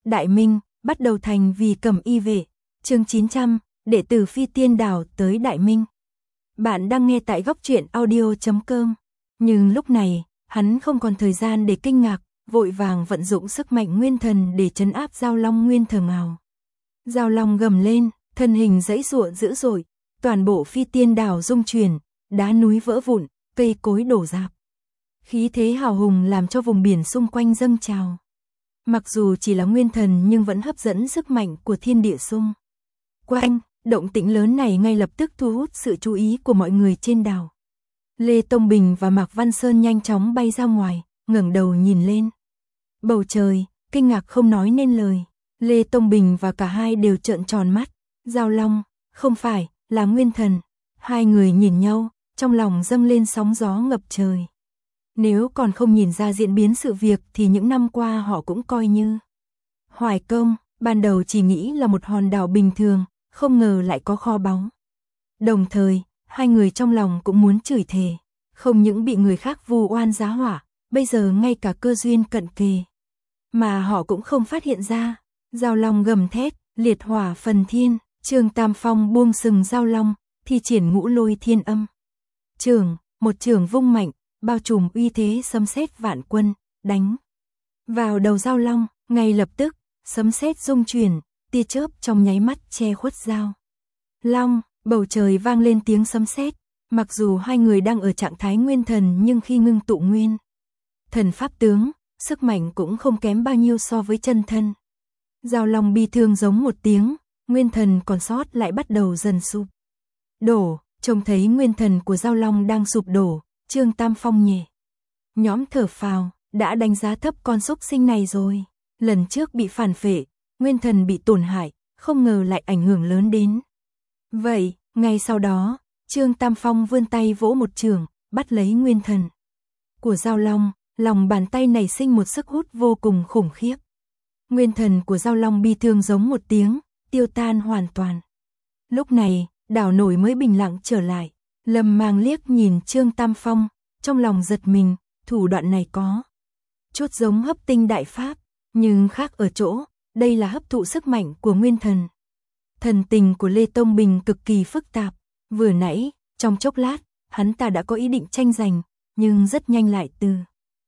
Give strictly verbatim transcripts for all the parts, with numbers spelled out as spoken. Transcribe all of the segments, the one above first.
Đại Minh, bắt đầu thành vì Cẩm Y vệ. Chương chín trăm, đệ tử Phi Tiên Đảo tới Đại Minh. Bạn đang nghe tại góc truyện audio chấm com. Nhưng lúc này, hắn không còn thời gian để kinh ngạc, vội vàng vận dụng sức mạnh nguyên thần để trấn áp Giao Long nguyên thần ào. Giao Long gầm lên, thân hình giãy giụa dữ dội, toàn bộ Phi Tiên Đảo rung chuyển, đá núi vỡ vụn, cây cối đổ rạp. Khí thế hào hùng làm cho vùng biển xung quanh dâng trào. Mặc dù chỉ là nguyên thần nhưng vẫn hấp dẫn sức mạnh của thiên địa xung quanh, động tĩnh lớn này ngay lập tức thu hút sự chú ý của mọi người trên đảo. Lê Tông Bình và Mạc Văn Sơn nhanh chóng bay ra ngoài, ngẩng đầu nhìn lên. Bầu trời, kinh ngạc không nói nên lời. Lê Tông Bình và cả hai đều trợn tròn mắt. Giao Long, không phải, là nguyên thần. Hai người nhìn nhau, trong lòng dâng lên sóng gió ngập trời. Nếu còn không nhìn ra diễn biến sự việc thì những năm qua họ cũng coi như Hoài Công, ban đầu chỉ nghĩ là một hòn đảo bình thường, không ngờ lại có kho báu. Đồng thời, hai người trong lòng cũng muốn chửi thề, không những bị người khác vu oan giá họa, bây giờ ngay cả cơ duyên cận kề mà họ cũng không phát hiện ra. Giao Long gầm thét, liệt hỏa phần thiên, Trương Tam Phong buông sừng Giao Long, thi triển ngũ lôi thiên âm. Trường, một trường vung mạnh, bao trùm uy thế sấm sét vạn quân, đánh vào đầu Giao Long, ngay lập tức, sấm sét rung chuyển, tia chớp trong nháy mắt che khuất Giao Long, bầu trời vang lên tiếng sấm sét. Mặc dù hai người đang ở trạng thái nguyên thần nhưng khi ngưng tụ nguyên thần pháp tướng, sức mạnh cũng không kém bao nhiêu so với chân thân. Giao Long bi thương giống một tiếng, nguyên thần còn sót lại bắt đầu dần sụp đổ. Trông thấy nguyên thần của Giao Long đang sụp đổ, Trương Tam Phong nhẹ nhõm thở phào, đã đánh giá thấp con súc sinh này rồi. Lần trước bị phản phệ, nguyên thần bị tổn hại, không ngờ lại ảnh hưởng lớn đến vậy. Ngay sau đó, Trương Tam Phong vươn tay vỗ một chưởng, bắt lấy nguyên thần của Giao Long, lòng bàn tay này sinh một sức hút vô cùng khủng khiếp. Nguyên thần của Giao Long bi thương giống một tiếng, tiêu tan hoàn toàn. Lúc này, đảo nổi mới bình lặng trở lại. Lâm Mang liếc nhìn Trương Tam Phong, trong lòng giật mình, thủ đoạn này có chút giống hấp tinh đại pháp, nhưng khác ở chỗ, đây là hấp thụ sức mạnh của nguyên thần. Thần tình của Lê Tông Bình cực kỳ phức tạp, vừa nãy, trong chốc lát, hắn ta đã có ý định tranh giành, nhưng rất nhanh lại từ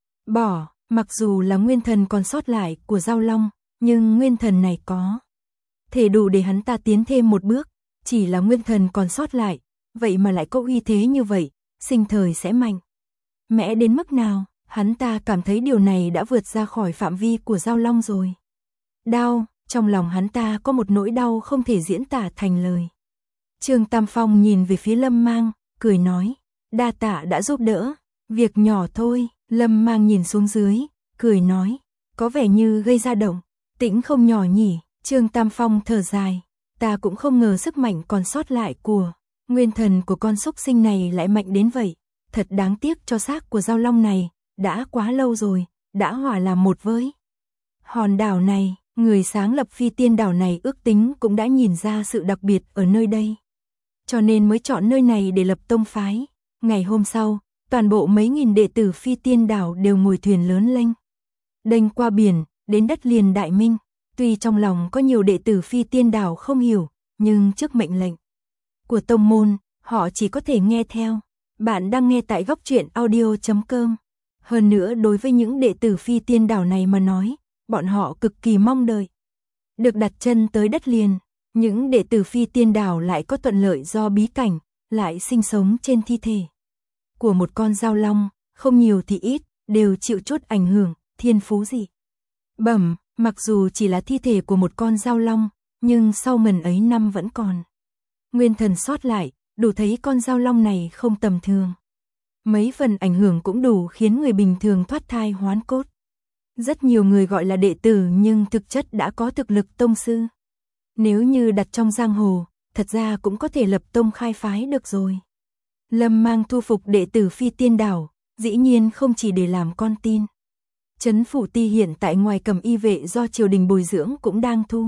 bỏ. Mặc dù là nguyên thần còn sót lại của Giao Long, nhưng nguyên thần này có thể đủ để hắn ta tiến thêm một bước. Chỉ là nguyên thần còn sót lại, vậy mà lại có uy thế như vậy, sinh thời sẽ mạnh mẽ đến mức nào, hắn ta cảm thấy điều này đã vượt ra khỏi phạm vi của Giao Long rồi. Đau, trong lòng hắn ta có một nỗi đau không thể diễn tả thành lời. Trương Tam Phong nhìn về phía Lâm Mang, cười nói, đa tạ đã giúp đỡ, việc nhỏ thôi. Lâm Mang nhìn xuống dưới, cười nói, có vẻ như gây ra động tĩnh không nhỏ nhỉ. Trương Tam Phong thở dài, ta cũng không ngờ sức mạnh còn sót lại của nguyên thần của con súc sinh này lại mạnh đến vậy. Thật đáng tiếc cho xác của Giao Long này, đã quá lâu rồi, đã hòa làm một với hòn đảo này. Người sáng lập Phi Tiên Đảo này ước tính cũng đã nhìn ra sự đặc biệt ở nơi đây, cho nên mới chọn nơi này để lập tông phái. Ngày hôm sau, toàn bộ mấy nghìn đệ tử Phi Tiên Đảo đều ngồi thuyền lớn lênh đênh qua biển, đến đất liền Đại Minh. Tuy trong lòng có nhiều đệ tử Phi Tiên Đảo không hiểu, nhưng trước mệnh lệnh của tông môn, họ chỉ có thể nghe theo. Bạn đang nghe tại góc truyện audio chấm com. Hơn nữa đối với những đệ tử Phi Tiên Đảo này mà nói, bọn họ cực kỳ mong đợi được đặt chân tới đất liền. Những đệ tử Phi Tiên Đảo lại có thuận lợi do bí cảnh, lại sinh sống trên thi thể của một con Giao Long, không nhiều thì ít, đều chịu chút ảnh hưởng, thiên phú dị bẩm. Mặc dù chỉ là thi thể của một con Giao Long, nhưng sau ngần ấy năm vẫn còn nguyên thần sót lại, đủ thấy con Giao Long này không tầm thường. Mấy phần ảnh hưởng cũng đủ khiến người bình thường thoát thai hoán cốt. Rất nhiều người gọi là đệ tử nhưng thực chất đã có thực lực tông sư. Nếu như đặt trong giang hồ, thật ra cũng có thể lập tông khai phái được rồi. Lâm Mang thu phục đệ tử Phi Tiên Đảo, dĩ nhiên không chỉ để làm con tin. Trấn Phủ Ti hiện tại ngoài Cẩm Y vệ do triều đình bồi dưỡng cũng đang thu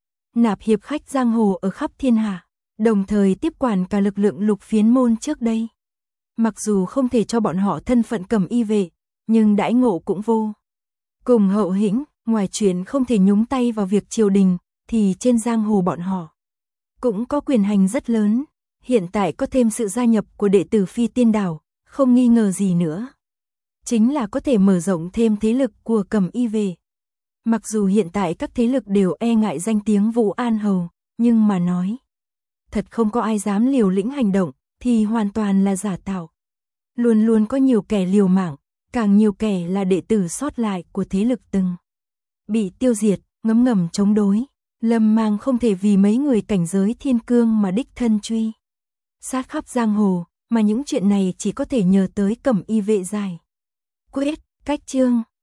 nạp hiệp khách giang hồ ở khắp thiên hạ, đồng thời tiếp quản cả lực lượng Lục Phiến môn trước đây. Mặc dù không thể cho bọn họ thân phận Cẩm Y vệ, nhưng đãi ngộ cũng vô cùng hậu hĩnh. Ngoài chuyện không thể nhúng tay vào việc triều đình, thì trên giang hồ bọn họ cũng có quyền hành rất lớn. Hiện tại có thêm sự gia nhập của đệ tử Phi Tiên Đảo, không nghi ngờ gì nữa. Chính là có thể mở rộng thêm thế lực của Cẩm Y Vệ. Mặc dù hiện tại các thế lực đều e ngại danh tiếng Vũ An Hầu, nhưng mà nói thật không có ai dám liều lĩnh hành động, thì hoàn toàn là giả tạo. Luôn luôn có nhiều kẻ liều mạng, càng nhiều kẻ là đệ tử sót lại của thế lực từng bị tiêu diệt, ngấm ngầm chống đối. Lâm Mang không thể vì mấy người cảnh giới thiên cương mà đích thân truy sát khắp giang hồ, mà những chuyện này chỉ có thể nhờ tới Cẩm Y Vệ giải quyết. Cách chương